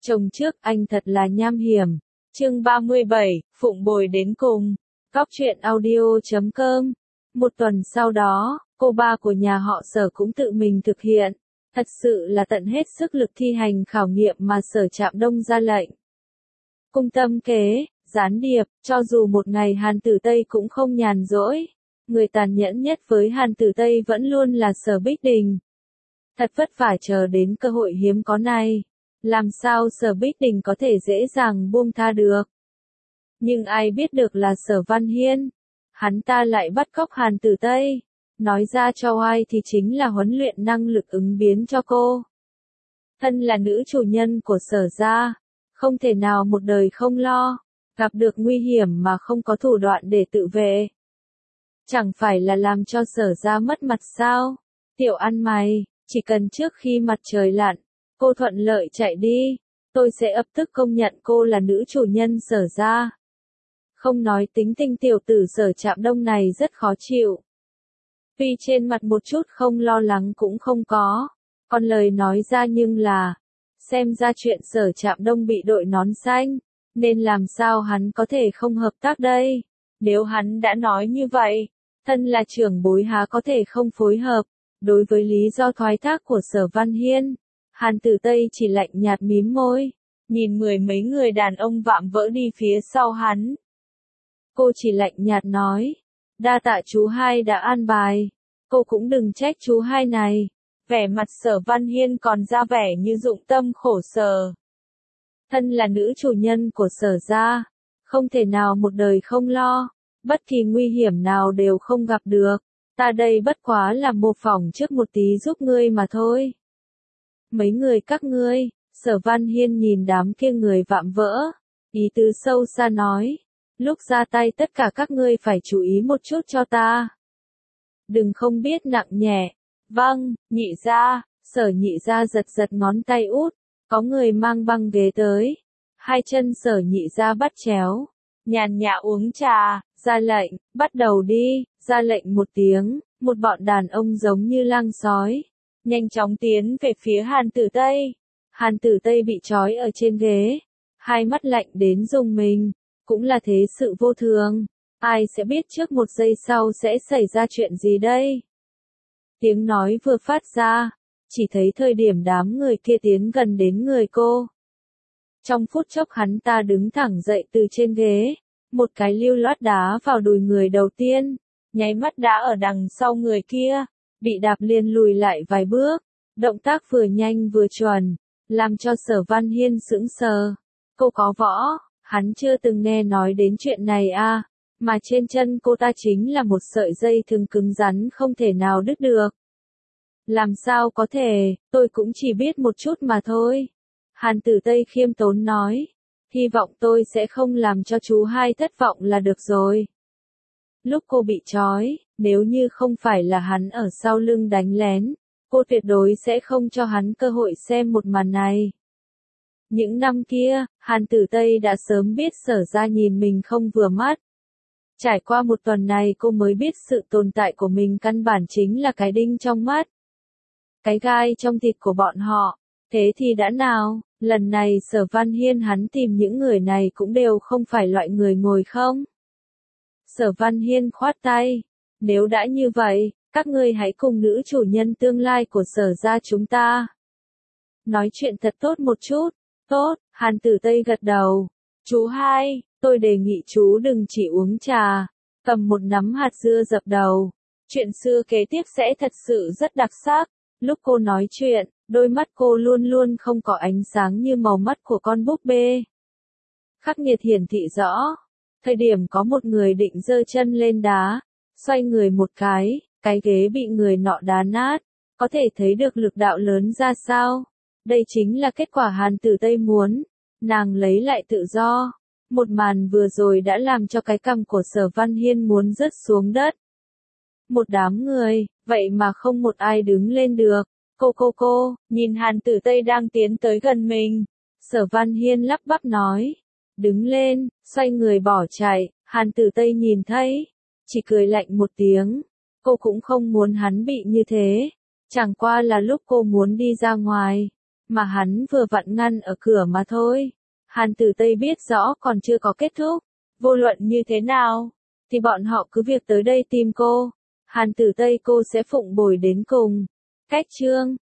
Chồng trước anh thật là nham hiểm. Chương 37, Phụng bồi đến cùng. Góc truyện audio.com. Một tuần sau đó, cô ba của nhà họ Sở cũng tự mình thực hiện. Thật sự là tận hết sức lực thi hành khảo nghiệm mà Sở Trạm Đông ra lệnh. Cung tâm kế, gián điệp, cho dù một ngày Hàn Tử Tây cũng không nhàn rỗi. Người tàn nhẫn nhất với Hàn Tử Tây vẫn luôn là Sở Bích Đình. Thật vất vả chờ đến cơ hội hiếm có này. Làm sao Sở Bích Đình có thể dễ dàng buông tha được. Nhưng ai biết được là Sở Văn Hiên. Hắn ta lại bắt cóc Hàn Tử Tây. Nói ra cho ai thì chính là huấn luyện năng lực ứng biến cho cô. Thân là nữ chủ nhân của Sở gia. Không thể nào một đời không lo. Gặp được nguy hiểm mà không có thủ đoạn để tự vệ. Chẳng phải là làm cho Sở gia mất mặt sao? Tiểu ăn mày, chỉ cần trước khi mặt trời lặn, cô thuận lợi chạy đi, tôi sẽ ập tức công nhận cô là nữ chủ nhân Sở gia. Không nói tính tình tiểu tử Sở Trạm Đông này rất khó chịu. Tuy trên mặt một chút không lo lắng cũng không có, còn lời nói ra nhưng là, xem ra chuyện Sở Trạm Đông bị đội nón xanh, nên làm sao hắn có thể không hợp tác đây? Nếu hắn đã nói như vậy, thân là trưởng bối há có thể không phối hợp. Đối với lý do thoái thác của Sở Văn Hiên, Hàn Tử Tây chỉ lạnh nhạt mím môi, nhìn mười mấy người đàn ông vạm vỡ đi phía sau hắn. Cô chỉ lạnh nhạt nói, đa tạ chú hai đã an bài, cô cũng đừng trách chú hai này. Vẻ mặt Sở Văn Hiên còn ra vẻ như dụng tâm khổ sở. Thân là nữ chủ nhân của Sở gia, không thể nào một đời không lo, bất kỳ nguy hiểm nào đều không gặp được. Ta đây bất quá là mô phỏng trước một tí giúp ngươi mà thôi. Mấy người các ngươi, Sở Văn Hiên nhìn đám kia người vạm vỡ, ý tứ sâu xa nói, lúc ra tay tất cả các ngươi phải chú ý một chút cho ta. Đừng không biết nặng nhẹ. Vâng, nhị gia. Sở nhị gia giật giật ngón tay út, có người mang băng ghế tới. Hai chân Sở nhị gia bắt chéo, nhàn nhã uống trà, ra lệnh, bắt đầu đi. Ra lệnh một tiếng, một bọn đàn ông giống như lang sói, nhanh chóng tiến về phía Hàn Tử Tây. Hàn Tử Tây bị trói ở trên ghế, hai mắt lạnh đến rùng mình, cũng là thế sự vô thường, ai sẽ biết trước một giây sau sẽ xảy ra chuyện gì đây? Tiếng nói vừa phát ra, chỉ thấy thời điểm đám người kia tiến gần đến người cô. Trong phút chốc hắn ta đứng thẳng dậy từ trên ghế, một cái lưu loát đá vào đùi người đầu tiên. Nháy mắt đã ở đằng sau người kia, bị đạp liền lùi lại vài bước, động tác vừa nhanh vừa chuẩn, làm cho Sở Văn Hiên sững sờ. Cô có võ, hắn chưa từng nghe nói đến chuyện này à, mà trên chân cô ta chính là một sợi dây thừng cứng rắn không thể nào đứt được. Làm sao có thể, tôi cũng chỉ biết một chút mà thôi. Hàn Tử Tây khiêm tốn nói, hy vọng tôi sẽ không làm cho chú hai thất vọng là được rồi. Lúc cô bị trói, nếu như không phải là hắn ở sau lưng đánh lén, cô tuyệt đối sẽ không cho hắn cơ hội xem một màn này. Những năm kia, Hàn Tử Tây đã sớm biết Sở gia nhìn mình không vừa mắt. Trải qua một tuần này cô mới biết sự tồn tại của mình căn bản chính là cái đinh trong mắt. Cái gai trong thịt của bọn họ. Thế thì đã nào, lần này Sở Văn Hiên hắn tìm những người này cũng đều không phải loại người ngồi không. Sở Văn Hiên khoát tay, nếu đã như vậy, các ngươi hãy cùng nữ chủ nhân tương lai của Sở gia chúng ta. Nói chuyện thật tốt một chút, tốt, Hàn Tử Tây gật đầu. Chú hai, tôi đề nghị chú đừng chỉ uống trà, cầm một nắm hạt dưa dập đầu. Chuyện xưa kế tiếp sẽ thật sự rất đặc sắc. Lúc cô nói chuyện, đôi mắt cô luôn luôn không có ánh sáng như màu mắt của con búp bê. Khắc nghiệt hiển thị rõ. Thời điểm có một người định giơ chân lên đá, xoay người một cái ghế bị người nọ đá nát, có thể thấy được lực đạo lớn ra sao. Đây chính là kết quả Hàn Tử Tây muốn, nàng lấy lại tự do. Một màn vừa rồi đã làm cho cái cằm của Sở Văn Hiên muốn rớt xuống đất. Một đám người, vậy mà không một ai đứng lên được. Cô, nhìn Hàn Tử Tây đang tiến tới gần mình. Sở Văn Hiên lắp bắp nói. Đứng lên, xoay người bỏ chạy, Hàn Tử Tây nhìn thấy, chỉ cười lạnh một tiếng. Cô cũng không muốn hắn bị như thế, chẳng qua là lúc cô muốn đi ra ngoài, mà hắn vừa vặn ngăn ở cửa mà thôi. Hàn Tử Tây biết rõ còn chưa có kết thúc, vô luận như thế nào, thì bọn họ cứ việc tới đây tìm cô. Hàn Tử Tây cô sẽ phụng bồi đến cùng. Cách chương